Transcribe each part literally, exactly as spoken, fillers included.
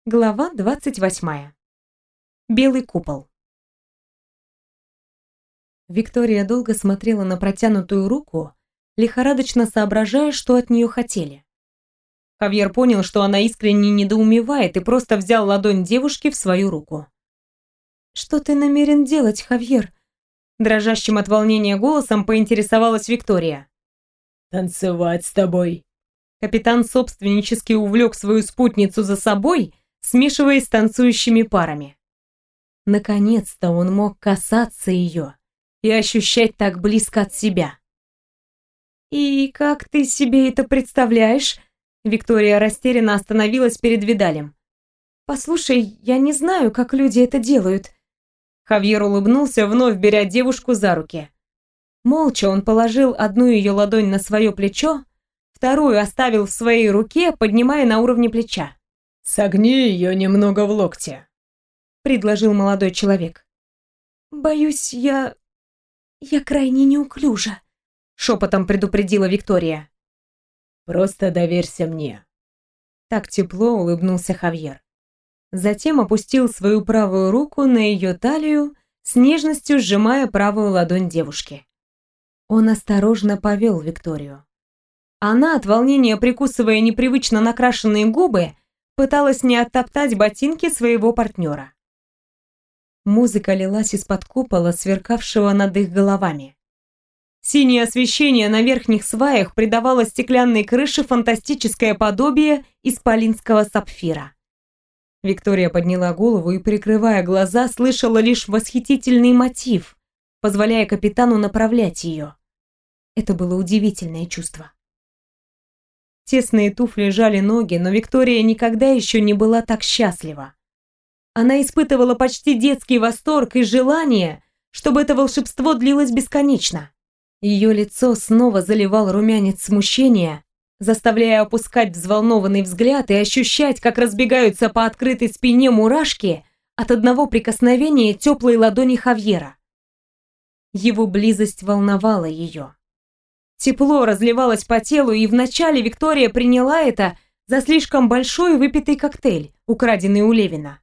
Глава двадцать восьмая. Белый купол. Виктория долго смотрела на протянутую руку, лихорадочно соображая, что от нее хотели. Хавьер понял, что она искренне недоумевает, и просто взял ладонь девушки в свою руку. «Что ты намерен делать, Хавьер?» Дрожащим от волнения голосом поинтересовалась Виктория. «Танцевать с тобой». Капитан собственнически увлек свою спутницу за собой, смешиваясь с танцующими парами. Наконец-то он мог касаться ее и ощущать так близко от себя. «И как ты себе это представляешь?» Виктория растерянно остановилась перед Видалем. «Послушай, я не знаю, как люди это делают». Хавьер улыбнулся, вновь беря девушку за руки. Молча он положил одну ее ладонь на свое плечо, вторую оставил в своей руке, поднимая на уровне плеча. «Согни ее немного в локте», — предложил молодой человек. «Боюсь, я... я крайне неуклюжа», — шепотом предупредила Виктория. «Просто доверься мне». Так тепло улыбнулся Хавьер. Затем опустил свою правую руку на ее талию, с нежностью сжимая правую ладонь девушки. Он осторожно повел Викторию. Она, от волнения прикусывая непривычно накрашенные губы, пыталась не оттоптать ботинки своего партнера. Музыка лилась из-под купола, сверкавшего над их головами. Синее освещение на верхних сваях придавало стеклянной крыше фантастическое подобие исполинского сапфира. Виктория подняла голову и, прикрывая глаза, слышала лишь восхитительный мотив, позволяя капитану направлять ее. Это было удивительное чувство. Тесные туфли жали ноги, но Виктория никогда еще не была так счастлива. Она испытывала почти детский восторг и желание, чтобы это волшебство длилось бесконечно. Ее лицо снова заливал румянец смущения, заставляя опускать взволнованный взгляд и ощущать, как разбегаются по открытой спине мурашки от одного прикосновения теплой ладони Хавьера. Его близость волновала ее. Тепло разливалось по телу, и вначале Виктория приняла это за слишком большой выпитый коктейль, украденный у Левина.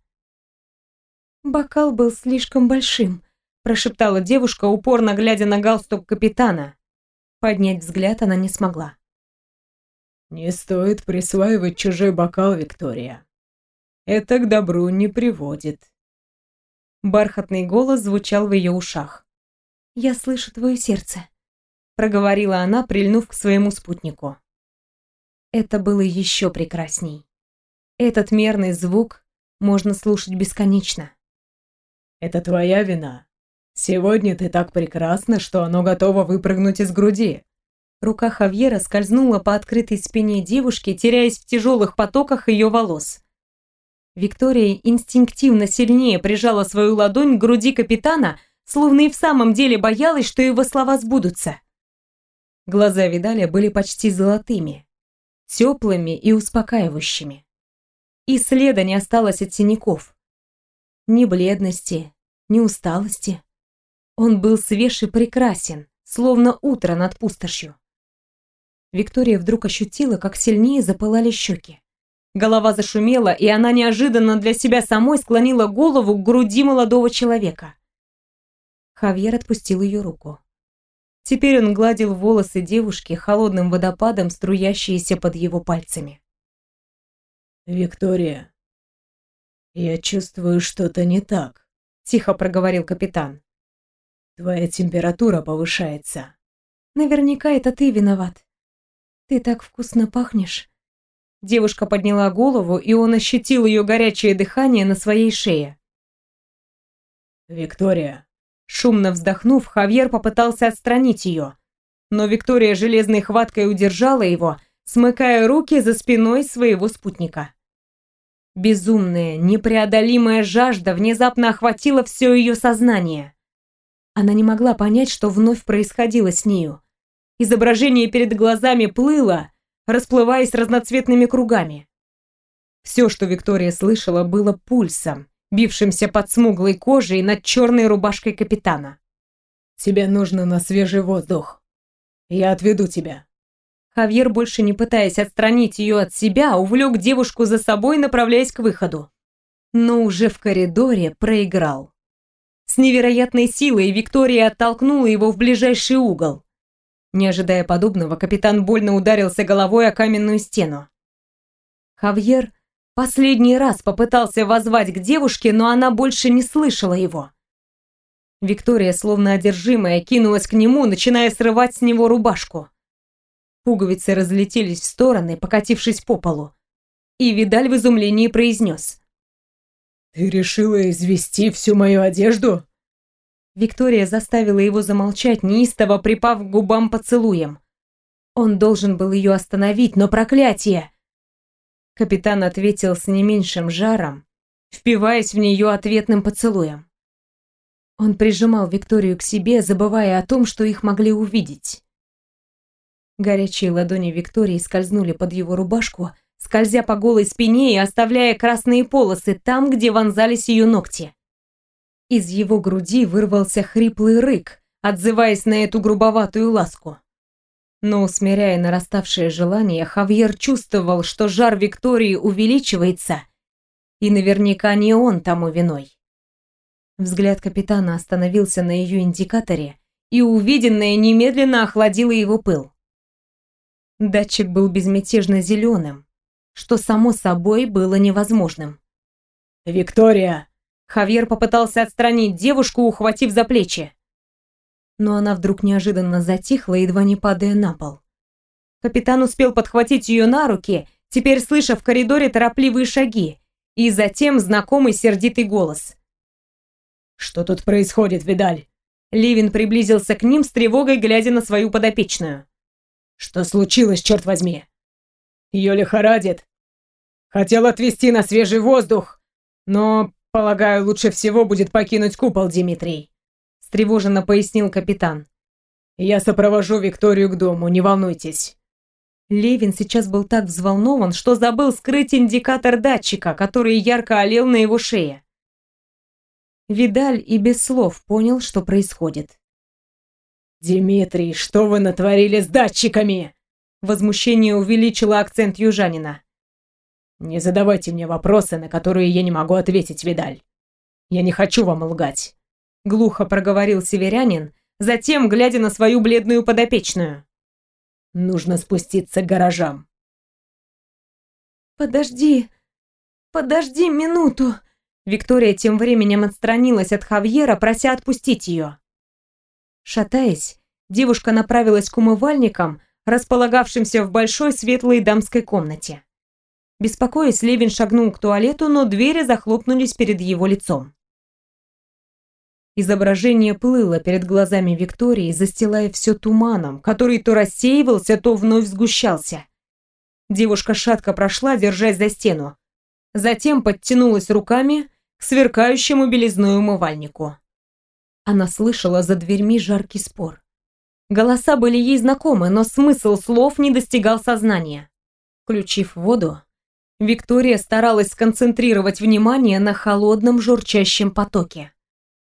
«Бокал был слишком большим», – прошептала девушка, упорно глядя на галстук капитана. Поднять взгляд она не смогла. «Не стоит присваивать чужой бокал, Виктория. Это к добру не приводит». Бархатный голос звучал в ее ушах. «Я слышу твое сердце», — проговорила она, прильнув к своему спутнику. Это было еще прекрасней. Этот мерный звук можно слушать бесконечно. «Это твоя вина. Сегодня ты так прекрасна, что оно готово выпрыгнуть из груди». Рука Хавьера скользнула по открытой спине девушки, теряясь в тяжелых потоках ее волос. Виктория инстинктивно сильнее прижала свою ладонь к груди капитана, словно и в самом деле боялась, что его слова сбудутся. Глаза Видаля были почти золотыми, теплыми и успокаивающими. И следа не осталось от синяков. Ни бледности, ни усталости. Он был свеж и прекрасен, словно утро над пустошью. Виктория вдруг ощутила, как сильнее запылали щеки. Голова зашумела, и она неожиданно для себя самой склонила голову к груди молодого человека. Хавьер отпустил ее руку. Теперь он гладил волосы девушки холодным водопадом, струящиеся под его пальцами. «Виктория, я чувствую, что-то не так», — тихо проговорил капитан. «Твоя температура повышается». «Наверняка это ты виноват. Ты так вкусно пахнешь». Девушка подняла голову, и он ощутил ее горячее дыхание на своей шее. «Виктория». Шумно вздохнув, Хавьер попытался отстранить ее, но Виктория железной хваткой удержала его, смыкая руки за спиной своего спутника. Безумная, непреодолимая жажда внезапно охватила все ее сознание. Она не могла понять, что вновь происходило с нею. Изображение перед глазами плыло, расплываясь разноцветными кругами. Все, что Виктория слышала, было пульсом, бившимся под смуглой кожей над черной рубашкой капитана. «Тебе нужно на свежий воздух. Я отведу тебя». Хавьер, больше не пытаясь отстранить ее от себя, увлек девушку за собой, направляясь к выходу. Но уже в коридоре проиграл. С невероятной силой Виктория оттолкнула его в ближайший угол. Не ожидая подобного, капитан больно ударился головой о каменную стену. Хавьер последний раз попытался воззвать к девушке, но она больше не слышала его. Виктория, словно одержимая, кинулась к нему, начиная срывать с него рубашку. Пуговицы разлетелись в стороны, покатившись по полу. И Видаль в изумлении произнес: «Ты решила извести всю мою одежду?» Виктория заставила его замолчать, неистово припав к губам поцелуем. Он должен был ее остановить, но проклятие! Капитан ответил с не меньшим жаром, впиваясь в нее ответным поцелуем. Он прижимал Викторию к себе, забывая о том, что их могли увидеть. Горячие ладони Виктории скользнули под его рубашку, скользя по голой спине и оставляя красные полосы там, где вонзались ее ногти. Из его груди вырвался хриплый рык, отзываясь на эту грубоватую ласку. Но, усмиряя нараставшее желание, Хавьер чувствовал, что жар Виктории увеличивается, и наверняка не он тому виной. Взгляд капитана остановился на ее индикаторе, и увиденное немедленно охладило его пыл. Датчик был безмятежно зеленым, что само собой было невозможным. «Виктория!» Хавьер попытался отстранить девушку, ухватив за плечи. Но она вдруг неожиданно затихла, едва не падая на пол. Капитан успел подхватить ее на руки, теперь слыша в коридоре торопливые шаги, и затем знакомый сердитый голос. «Что тут происходит, Видаль?» Левин приблизился к ним с тревогой, глядя на свою подопечную. «Что случилось, черт возьми? Ее лихорадит. Хотел отвезти на свежий воздух, но, полагаю, лучше всего будет покинуть купол, Дмитрий», встревоженно пояснил капитан. «Я сопровожу Викторию к дому, не волнуйтесь». Левин сейчас был так взволнован, что забыл скрыть индикатор датчика, который ярко олел на его шее. Видаль и без слов понял, что происходит. «Дмитрий, что вы натворили с датчиками?» Возмущение увеличило акцент южанина. «Не задавайте мне вопросы, на которые я не могу ответить, Видаль. Я не хочу вам лгать», — глухо проговорил северянин, затем глядя на свою бледную подопечную. «Нужно спуститься к гаражам». «Подожди, подожди минуту!» Виктория тем временем отстранилась от Хавьера, прося отпустить ее. Шатаясь, девушка направилась к умывальникам, располагавшимся в большой светлой дамской комнате. Беспокоясь, Левин шагнул к туалету, но двери захлопнулись перед его лицом. Изображение плыло перед глазами Виктории, застилая все туманом, который то рассеивался, то вновь сгущался. Девушка шатко прошла, держась за стену. Затем подтянулась руками к сверкающему белизной умывальнику. Она слышала за дверьми жаркий спор. Голоса были ей знакомы, но смысл слов не достигал сознания. Включив воду, Виктория старалась сконцентрировать внимание на холодном журчащем потоке.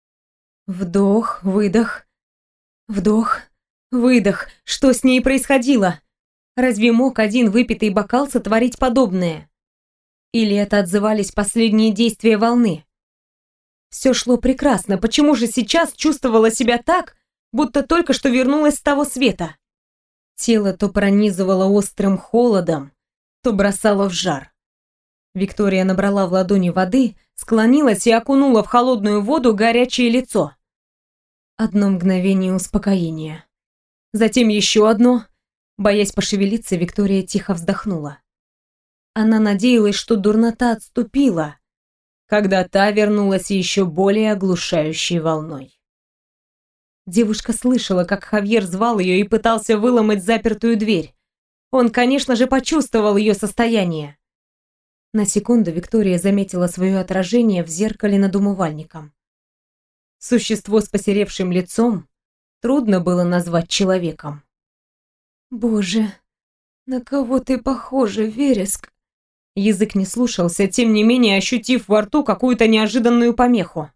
Вдох, выдох, вдох, выдох. Что с ней происходило? Разве мог один выпитый бокал сотворить подобное? Или это отзывались последние действия волны? Все шло прекрасно, почему же сейчас чувствовала себя так, будто только что вернулась с того света? Тело то пронизывало острым холодом, то бросало в жар. Виктория набрала в ладони воды, склонилась и окунула в холодную воду горячее лицо. Одно мгновение успокоения. Затем еще одно. Боясь пошевелиться, Виктория тихо вздохнула. Она надеялась, что дурнота отступила, когда та вернулась еще более оглушающей волной. Девушка слышала, как Хавьер звал ее и пытался выломать запертую дверь. Он, конечно же, почувствовал ее состояние. На секунду Виктория заметила свое отражение в зеркале над умывальником. Существо с посеревшим лицом трудно было назвать человеком. «Боже, на кого ты похожа, Вереск?» Язык не слушался, тем не менее ощутив во рту какую-то неожиданную помеху.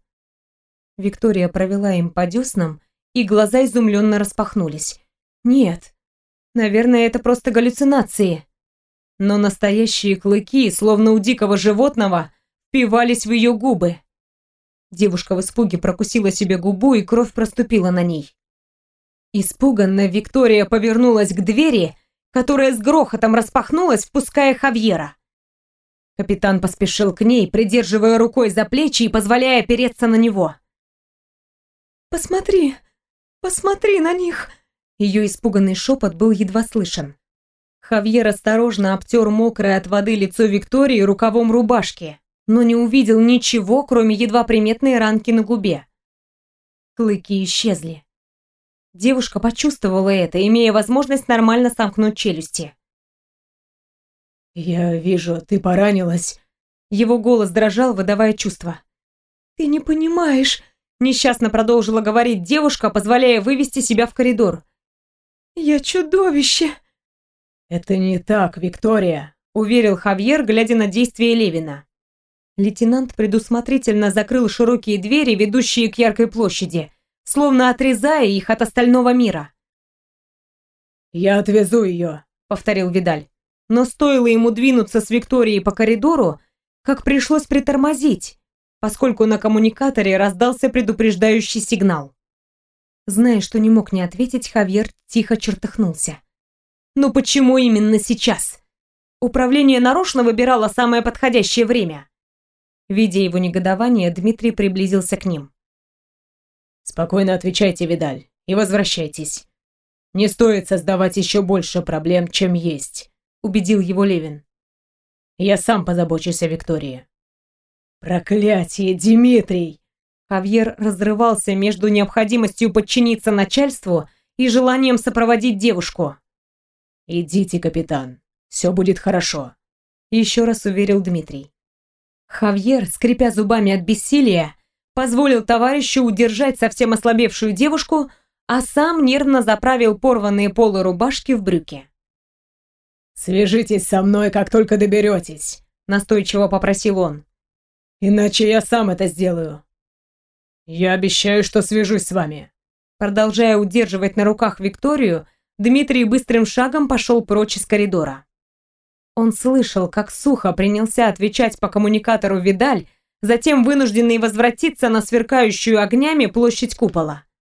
Виктория провела им по деснам, и глаза изумленно распахнулись. «Нет, Наверное, это просто галлюцинации. Но настоящие клыки, словно у дикого животного, впивались в ее губы. Девушка в испуге прокусила себе губу, и кровь проступила на ней. Испуганно Виктория повернулась к двери, которая с грохотом распахнулась, впуская Хавьера. Капитан поспешил к ней, придерживая рукой за плечи и позволяя опереться на него. «Посмотри, посмотри на них!» Ее испуганный шепот был едва слышен. Хавьер осторожно обтер мокрое от воды лицо Виктории рукавом рубашки, но не увидел ничего, кроме едва приметной ранки на губе. Клыки исчезли. Девушка почувствовала это, имея возможность нормально сомкнуть челюсти. «Я вижу, ты поранилась». Его голос дрожал, выдавая чувства. «Ты не понимаешь», — несчастно продолжила говорить девушка, позволяя вывести себя в коридор. «Я чудовище!» «Это не так, Виктория», — уверил Хавьер, глядя на действия Левина. Лейтенант предусмотрительно закрыл широкие двери, ведущие к яркой площади, словно отрезая их от остального мира. «Я отвезу ее», — повторил Видаль. Но стоило ему двинуться с Викторией по коридору, как пришлось притормозить, поскольку на коммуникаторе раздался предупреждающий сигнал. Зная, что не мог не ответить, Хавьер тихо чертыхнулся. «Ну почему именно сейчас? Управление нарочно выбирало самое подходящее время». Видя его негодование, Дмитрий приблизился к ним. «Спокойно отвечайте, Видаль, и возвращайтесь. Не стоит создавать еще больше проблем, чем есть», — убедил его Левин. «Я сам позабочусь о Виктории». «Проклятие, Дмитрий!» Хавьер разрывался между необходимостью подчиниться начальству и желанием сопроводить девушку. «Идите, капитан, все будет хорошо», — еще раз уверил Дмитрий. Хавьер, скрипя зубами от бессилия, позволил товарищу удержать совсем ослабевшую девушку, а сам нервно заправил порванные полы рубашки в брюки. «Свяжитесь со мной, как только доберетесь», — настойчиво попросил он. «Иначе я сам это сделаю. Я обещаю, что свяжусь с вами». Продолжая удерживать на руках Викторию, Дмитрий быстрым шагом пошел прочь из коридора. Он слышал, как сухо принялся отвечать по коммуникатору Видаль, затем вынужденный возвратиться на сверкающую огнями площадь купола.